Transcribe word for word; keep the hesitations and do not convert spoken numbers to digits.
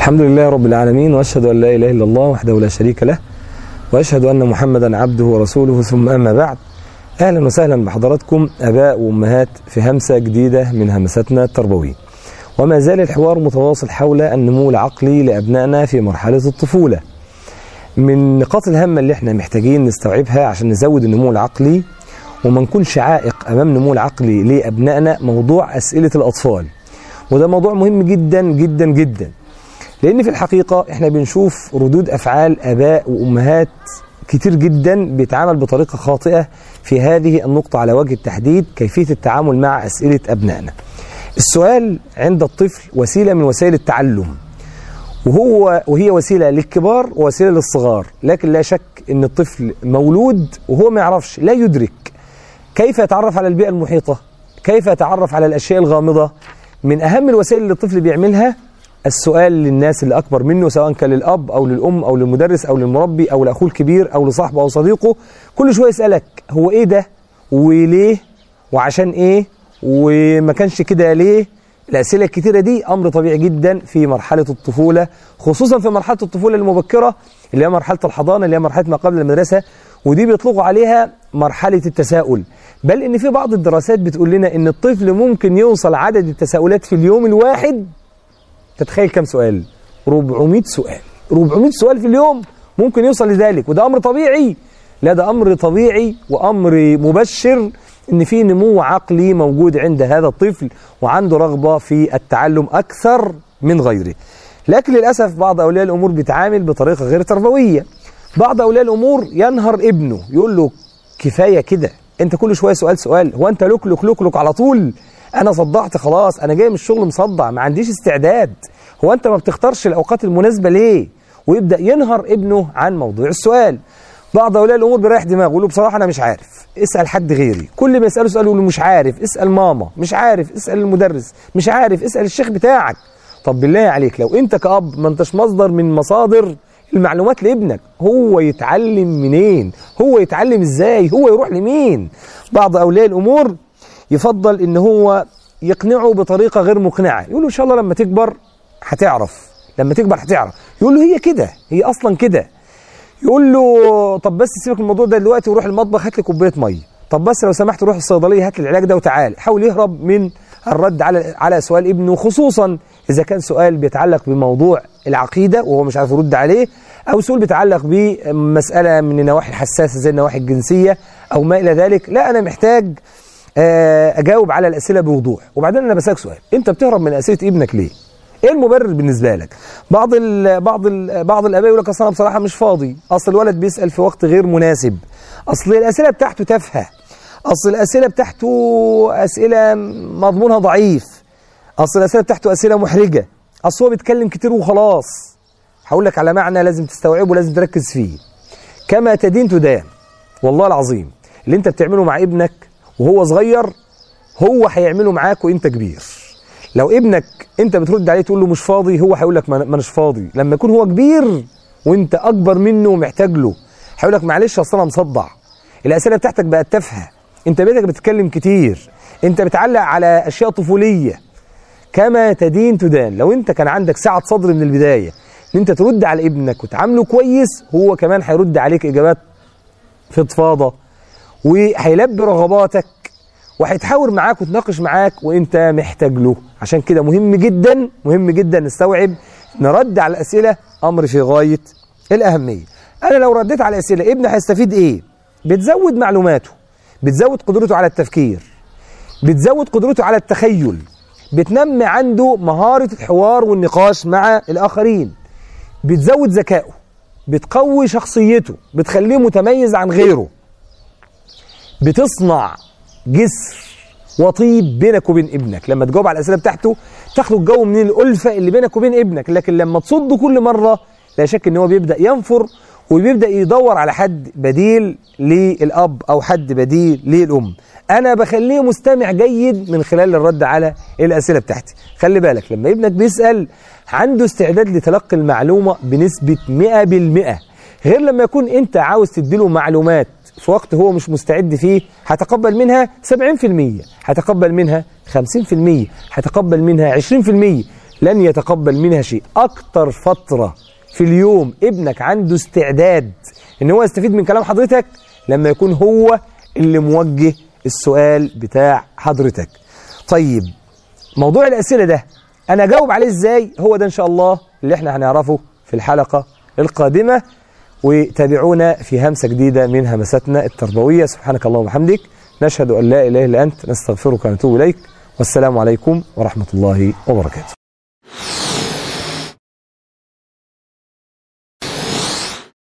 الحمد لله رب العالمين، وأشهد أن لا إله إلا الله وحده لا شريك له، وأشهد أن محمدا عبده ورسوله، ثم أما بعد. أهلا وسهلا بحضراتكم أباء وأمهات في همسة جديدة من همساتنا التربوية. وما زال الحوار متواصل حول النمو العقلي لأبنائنا في مرحلة الطفولة. من نقاط الهامة اللي احنا محتاجين نستوعبها عشان نزود النمو العقلي وما نكونش عائق أمام النمو العقلي لأبنائنا موضوع أسئلة الأطفال. وده موضوع مهم جدا جدا جدا، لأن في الحقيقة احنا بنشوف ردود أفعال آباء وأمهات كتير جدا بيتعامل بطريقة خاطئة في هذه النقطة على وجه التحديد، كيفية التعامل مع أسئلة أبنائنا. السؤال عند الطفل وسيلة من وسائل التعلم، وهو وهي وسيلة للكبار ووسيلة للصغار، لكن لا شك أن الطفل مولود وهو ما يعرفش، لا يدرك كيف يتعرف على البيئة المحيطة، كيف يتعرف على الأشياء الغامضة. من أهم الوسائل اللي الطفل بيعملها السؤال للناس اللي أكبر منه، سواء كان للأب أو للأم أو للمدرس أو للمربي أو لأخوه الكبير أو لصاحبه أو صديقه. كل شوية يسألك هو إيه ده وليه وعشان إيه وما كانش كده ليه. الأسئلة الكتيرة دي أمر طبيعي جدا في مرحلة الطفولة، خصوصا في مرحلة الطفولة المبكرة اللي هي مرحلة الحضانة، اللي هي مرحلة ما قبل المدرسة، ودي بيطلقوا عليها مرحلة التساؤل. بل إن في بعض الدراسات بتقول لنا إن الطفل ممكن يوصل عدد التساؤلات في اليوم الواحد، تتخيل كم سؤال؟ أربعمائة سؤال. أربعمائة سؤال في اليوم ممكن يوصل لذلك، وده أمر طبيعي. لا، ده أمر طبيعي وأمر مبشر إن في نمو عقلي موجود عند هذا الطفل وعنده رغبة في التعلم أكثر من غيره. لكن للأسف بعض أولياء الأمور بيتعامل بطريقة غير تربوية. بعض أولياء الأمور ينهر ابنه، يقول له كفاية كده، أنت كل شوية سؤال سؤال، هو أنت لك لك لك لك على طول؟ أنا صدعت خلاص، أنا جاي من الشغل مصدع، ما عنديش استعداد، هو أنت ما بتختارش الأوقات المناسبة ليه؟ ويبدأ ينهر ابنه عن موضوع السؤال. بعض أولياء الأمور بيريح دماغه، يقول له بصراحة أنا مش عارف، اسأل حد غيري. كل ما يسأله سؤال يقول له مش عارف، اسأل ماما، مش عارف اسأل المدرس، مش عارف اسأل الشيخ بتاعك. طب بالله عليك، لو أنت كأب ما أنتش مصدر من مصادر المعلومات لابنك، هو يتعلم منين؟ هو يتعلم إزاي؟ هو يروح لمين؟ بعض أولياء الأمور يفضل إن هو يقنعه بطريقة غير مقنعة، يقول له إن شاء الله لما تكبر هتعرف، لما تكبر هتعرف. يقول له هي كده، هي أصلا كده. يقول له طب بس سيبك من الموضوع ده دلوقتي وروح المطبخ هات لي كوبايه ميه، طب بس لو سمحت روح الصيدليه هات لي العلاج ده وتعال. حاول يهرب من الرد على على سؤال ابنه، خصوصا اذا كان سؤال بيتعلق بموضوع العقيده وهو مش عارف يرد عليه، او سؤال بيتعلق بمساله من النواحي الحساسه زي النواحي الجنسيه او ما الى ذلك. لا، انا محتاج اجاوب على الاسئله بوضوح. وبعدين انا بسالك سؤال، انت بتهرب من اسئله ابنك ليه؟ ايه المبرر بالنسبه لك؟ بعض ال بعض ال بعض الاباء يقول لك اصل انا بصراحه مش فاضي، اصل الولد بيسال في وقت غير مناسب، اصل الاسئله بتاعته تافهه، اصل الاسئله بتاعته اسئله مضمونها ضعيف، اصل الاسئله بتاعته اسئله محرجه، اصل هو بيتكلم كتير وخلاص. هقول لك على معنى لازم تستوعبه ولازم تركز فيه. كما تدين تدان. والله العظيم اللي انت بتعمله مع ابنك وهو صغير هو هيعمله معاك وانت كبير. لو ابنك انت بترد عليه تقول له مش فاضي، هو هيقول لك ما مش فاضي. لما يكون هو كبير وانت اكبر منه ومحتاج له، هيقول لك معلش اصل انا مصدع، الاسئله بتاعتك بقت تافهه، انت بيتك بتتكلم كتير، انت بتعلق على اشياء طفوليه. كما تدين تدان. لو انت كان عندك سعه صدر من البدايه ان انت ترد على ابنك وتعامله كويس، هو كمان هيرد عليك اجابات فضفاضه وهيلبي رغباتك وهيتحاور معاك وتناقش معاك وانت محتاج له. عشان كده مهم جدا مهم جدا نستوعب نرد على الاسئله امر في غايه الاهميه. انا لو رديت على الاسئله ابني هيستفيد ايه؟ بتزود معلوماته، بتزود قدرته على التفكير، بتزود قدرته على التخيل، بتنمي عنده مهاره الحوار والنقاش مع الاخرين، بتزود ذكائه، بتقوي شخصيته، بتخليه متميز عن غيره، بتصنع جسر وطيب بينك وبين ابنك. لما تجاوب على الاسئله بتاعته تخلق جو من الالفه اللي بينك وبين ابنك. لكن لما تصده كل مره لا شك ان هو بيبدا ينفر وبيبدا يدور على حد بديل للاب او حد بديل للام. انا بخليه مستمع جيد من خلال الرد على الاسئله بتاعتي. خلي بالك لما ابنك بيسال عنده استعداد لتلقي المعلومه بنسبه مئة بالمئة، غير لما يكون انت عاوز تديله معلومات في وقت هو مش مستعد فيه. هتقبل منها سبعين بالمئة، هتقبل منها خمسين بالمئة، هتقبل منها عشرين بالمئة. لن يتقبل منها شيء. أكتر فترة في اليوم ابنك عنده استعداد إن هو يستفيد من كلام حضرتك لما يكون هو اللي موجه السؤال بتاع حضرتك. طيب موضوع الأسئلة ده أنا أجاوب عليه إزاي؟ هو ده إن شاء الله اللي إحنا هنعرفه في الحلقة القادمة. وتابعونا في همسة جديدة من همساتنا التربوية. سبحانك اللهم وبحمدك، نشهد أن لا إله إلا أنت، نستغفرك ونتوب إليك، والسلام عليكم ورحمة الله وبركاته.